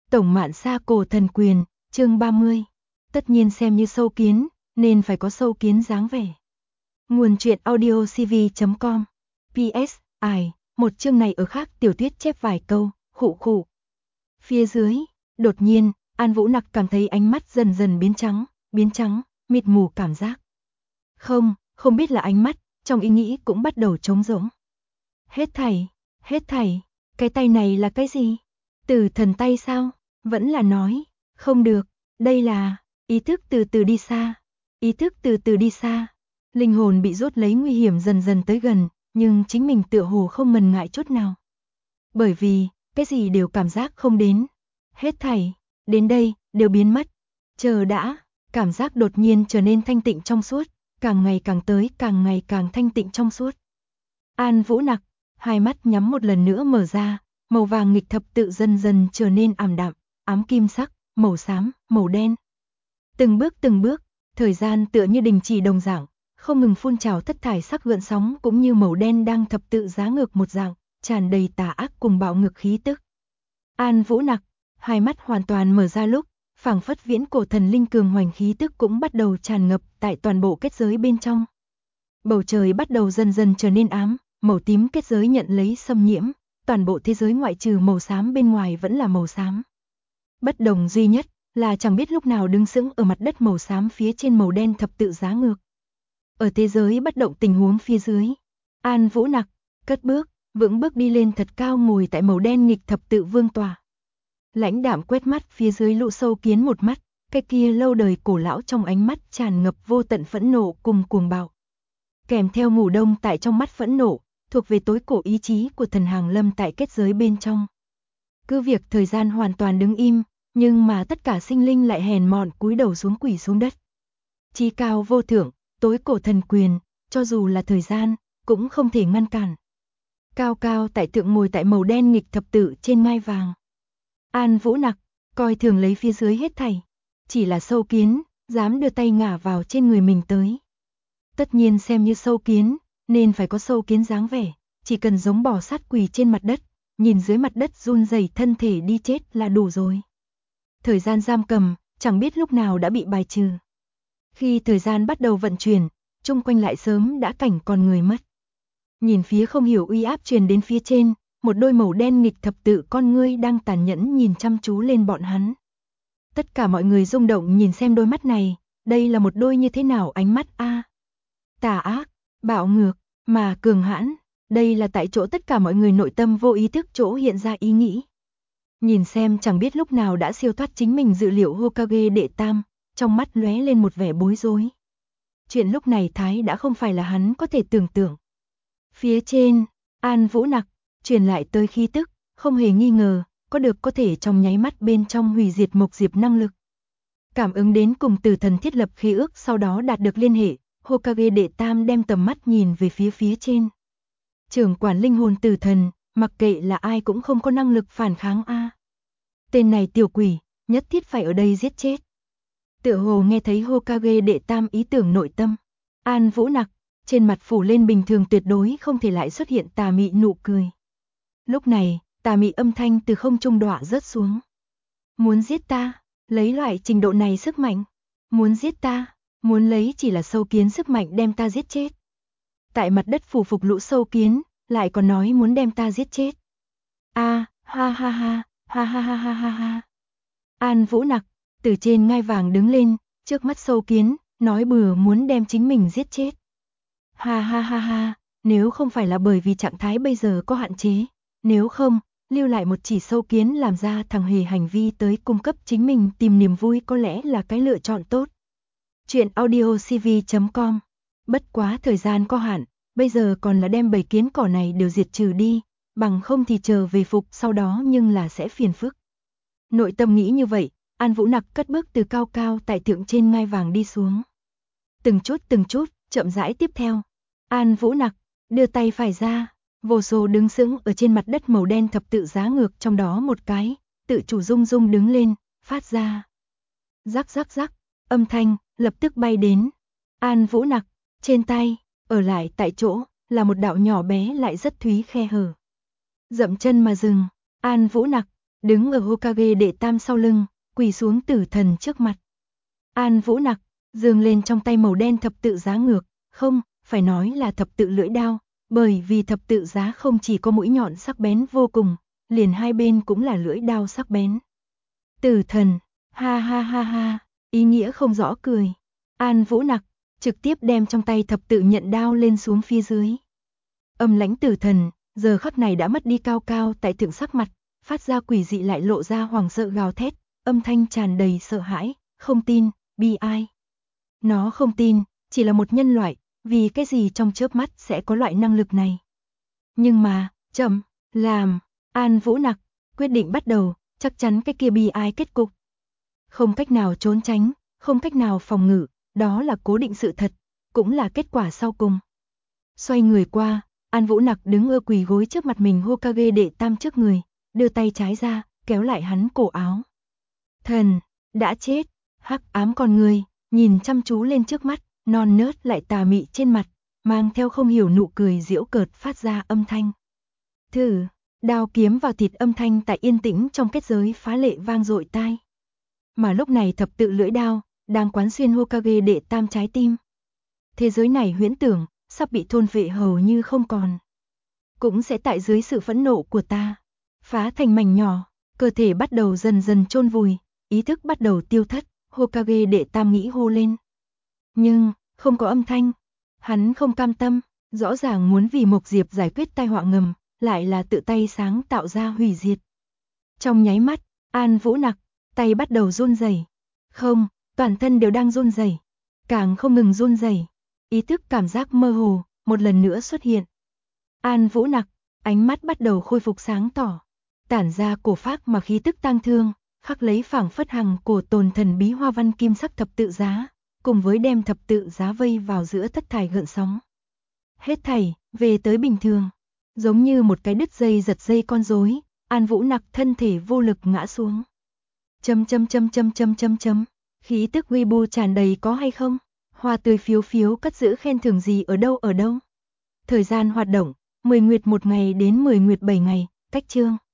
Tổng Mạn Sa Cổ Thần Quyền, chương 30. Tất nhiên xem như sâu kiến, nên phải có sâu kiến dáng vẻ. Nguồn truyện audiocv.com. PS, một chương này ở khác tiểu thuyết chép vài câu, khụ khụ. Phía dưới, đột nhiên, An Vũ Nặc cảm thấy ánh mắt dần dần biến trắng, mịt mù cảm giác. Không biết là ánh mắt, trong ý nghĩ cũng bắt đầu trống rỗng. Hết thảy, cái tay này là cái gì? Tử thần tay sao? Vẫn là nói, không được, đây là ý thức từ từ đi xa. Linh hồn bị rốt lấy nguy hiểm dần dần tới gần, nhưng chính mình tựa hồ không mần ngại chút nào. Bởi vì, cái gì đều cảm giác không đến. Hết thảy, đến đây, đều biến mất. Chờ đã, cảm giác đột nhiên trở nên thanh tịnh trong suốt, càng ngày càng tới, càng ngày càng thanh tịnh trong suốt. An Vũ Nặc, hai mắt nhắm một lần nữa mở ra, màu vàng nghịch thập tự dần dần trở nên ảm đạm, ám kim sắc, màu xám, màu đen. Từng bước, thời gian tựa như đình chỉ đồng dạng, không ngừng phun trào thất thải sắc gợn sóng cũng như màu đen đang thập tự giá ngược một dạng, tràn đầy tà ác cùng bạo ngược khí tức. An Vũ Nặc, hai mắt hoàn toàn mở ra lúc, phảng phất viễn cổ thần linh cường hoành khí tức cũng bắt đầu tràn ngập tại toàn bộ kết giới bên trong. Bầu trời bắt đầu dần dần trở nên ám, màu tím kết giới nhận lấy xâm nhiễm, toàn bộ thế giới ngoại trừ màu xám bên ngoài vẫn là màu xám. Bất đồng duy nhất là chẳng biết lúc nào đứng sững ở mặt đất màu xám phía trên màu đen thập tự giá ngược. Ở thế giới bất động tình huống phía dưới, An Vũ Nặc cất bước, vững bước đi lên thật cao ngồi tại màu đen nghịch thập tự vương tòa. Lãnh đạm quét mắt phía dưới lũ sâu kiến một mắt, cái kia lâu đời cổ lão trong ánh mắt tràn ngập vô tận phẫn nộ cùng cuồng bạo. Kèm theo ngủ đông tại trong mắt phẫn nộ, thuộc về tối cổ ý chí của thần hàng lâm tại kết giới bên trong. Cứ việc thời gian hoàn toàn đứng im, nhưng mà tất cả sinh linh lại hèn mọn cúi đầu xuống quỳ xuống đất. Chí cao vô thượng, tối cổ thần quyền, cho dù là thời gian, cũng không thể ngăn cản. Cao cao tại thượng ngồi tại màu đen nghịch thập tự trên ngai vàng. An Vũ Nặc, coi thường lấy phía dưới hết thảy. Chỉ là sâu kiến, dám đưa tay ngả vào trên người mình tới. Tất nhiên xem như sâu kiến, nên phải có sâu kiến dáng vẻ, chỉ cần giống bò sát quỳ trên mặt đất, nhìn dưới mặt đất run rẩy thân thể đi chết là đủ rồi. Thời gian giam cầm, chẳng biết lúc nào đã bị bài trừ. Khi thời gian bắt đầu vận chuyển, chung quanh lại sớm đã cảnh con người mất. Nhìn phía không hiểu uy áp truyền đến phía trên, một đôi màu đen nghịch thập tự con ngươi đang tàn nhẫn nhìn chăm chú lên bọn hắn. Tất cả mọi người rung động nhìn xem đôi mắt này, đây là một đôi như thế nào ánh mắt a? Tà ác, bạo ngược, mà cường hãn, đây là tại chỗ tất cả mọi người nội tâm vô ý thức chỗ hiện ra ý nghĩ. Nhìn xem chẳng biết lúc nào đã siêu thoát chính mình dự liệu Hokage đệ tam, trong mắt lóe lên một vẻ bối rối. Chuyện lúc này thái đã không phải là hắn có thể tưởng tượng. Phía trên, An Vũ Nặc truyền lại tới khí tức, không hề nghi ngờ, có thể trong nháy mắt bên trong hủy diệt mộc diệp năng lực. Cảm ứng đến cùng tử thần thiết lập khí ước sau đó đạt được liên hệ, Hokage đệ tam đem tầm mắt nhìn về phía trên. Trưởng quản linh hồn tử thần, mặc kệ là ai cũng không có năng lực phản kháng a. Tên này tiểu quỷ, nhất thiết phải ở đây giết chết. Tựa hồ nghe thấy Hokage đệ tam ý tưởng nội tâm. An Vũ Nặc, trên mặt phủ lên bình thường tuyệt đối không thể lại xuất hiện tà mị nụ cười. Lúc này, tà mị âm thanh từ không trung đọa rớt xuống. Muốn giết ta, lấy loại trình độ này sức mạnh. Muốn giết ta, muốn lấy chỉ là sâu kiến sức mạnh đem ta giết chết. Tại mặt đất phủ phục lũ sâu kiến, lại còn nói muốn đem ta giết chết. Ha ha ha. An Vũ Nặc, từ trên ngai vàng đứng lên, trước mắt sâu kiến, nói bừa muốn đem chính mình giết chết. Ha, nếu không phải là bởi vì trạng thái bây giờ có hạn chế, nếu không, lưu lại một chỉ sâu kiến làm ra thằng hề hành vi tới cung cấp chính mình tìm niềm vui có lẽ là cái lựa chọn tốt. Chuyện audiocv.com. Bất quá thời gian có hạn, bây giờ còn là đem bầy kiến cỏ này đều diệt trừ đi, bằng không thì chờ về phục sau đó nhưng là sẽ phiền phức. Nội tâm nghĩ như vậy, An Vũ Nặc cất bước từ cao cao tại thượng trên ngai vàng đi xuống. Từng chút, chậm rãi tiếp theo. An Vũ Nặc đưa tay phải ra, vô số đứng sững ở trên mặt đất màu đen thập tự giá ngược trong đó một cái, tự chủ rung đứng lên, phát ra. Rắc, âm thanh lập tức bay đến. An Vũ Nặc, trên tay, ở lại tại chỗ, là một đạo nhỏ bé lại rất thúy khe hở. Dậm chân mà dừng, An Vũ Nặc đứng ở Hokage đệ tam sau lưng, quỳ xuống tử thần trước mặt. An Vũ Nặc giương lên trong tay màu đen thập tự giá ngược, không, phải nói là thập tự lưỡi đao, bởi vì thập tự giá không chỉ có mũi nhọn sắc bén vô cùng, liền hai bên cũng là lưỡi đao sắc bén. Tử thần, ha ha ha ha, ý nghĩa không rõ cười. An Vũ Nặc trực tiếp đem trong tay thập tự nhận đao lên xuống phía dưới. Âm lãnh tử thần, giờ khắc này đã mất đi cao cao tại thượng sắc mặt, phát ra quỷ dị lại lộ ra hoàng sợ gào thét, âm thanh tràn đầy sợ hãi, không tin, bi ai. Nó không tin, chỉ là một nhân loại, vì cái gì trong chớp mắt sẽ có loại năng lực này. Nhưng mà, chậm, làm, An Vũ Nặc quyết định bắt đầu, chắc chắn cái kia bi ai kết cục. Không cách nào trốn tránh, không cách nào phòng ngự, đó là cố định sự thật, cũng là kết quả sau cùng. Xoay người qua, An Vũ Nặc đứng ở quỳ gối trước mặt mình Hokage đệ tam trước người, đưa tay trái ra, kéo lại hắn cổ áo. Thần, đã chết, hắc ám con người, nhìn chăm chú lên trước mắt, non nớt lại tà mị trên mặt, mang theo không hiểu nụ cười giễu cợt phát ra âm thanh. Thử, đao kiếm vào thịt âm thanh tại yên tĩnh trong kết giới phá lệ vang dội tai. Mà lúc này thập tự lưỡi đao, đang quán xuyên Hokage đệ tam trái tim. Thế giới này huyễn tưởng, sắp bị thôn phệ hầu như không còn. Cũng sẽ tại dưới sự phẫn nộ của ta, phá thành mảnh nhỏ, cơ thể bắt đầu dần dần chôn vùi, ý thức bắt đầu tiêu thất, Hokage đệ tam nghĩ hô lên. Nhưng, không có âm thanh, hắn không cam tâm, rõ ràng muốn vì Mộc Diệp giải quyết tai họa ngầm, lại là tự tay sáng tạo ra hủy diệt. Trong nháy mắt, An Vũ Nặc, tay bắt đầu run rẩy. Không, toàn thân đều đang run rẩy, càng không ngừng run rẩy. Ý thức cảm giác mơ hồ, một lần nữa xuất hiện. An Vũ Nặc, ánh mắt bắt đầu khôi phục sáng tỏ, tản ra cổ phác mà khí tức tang thương, khắc lấy phảng phất hằng cổ tồn thần bí hoa văn kim sắc thập tự giá, cùng với đem thập tự giá vây vào giữa thất thải gợn sóng. Hết thảy, về tới bình thường, giống như một cái đứt dây giật dây con rối, An Vũ Nặc thân thể vô lực ngã xuống. Khí tức Weibo tràn đầy có hay không? Hoa tươi phiếu phiếu cất giữ khen thưởng gì ở đâu? Thời gian hoạt động, 10 nguyệt 1 ngày đến 10 nguyệt 7 ngày, cách chương.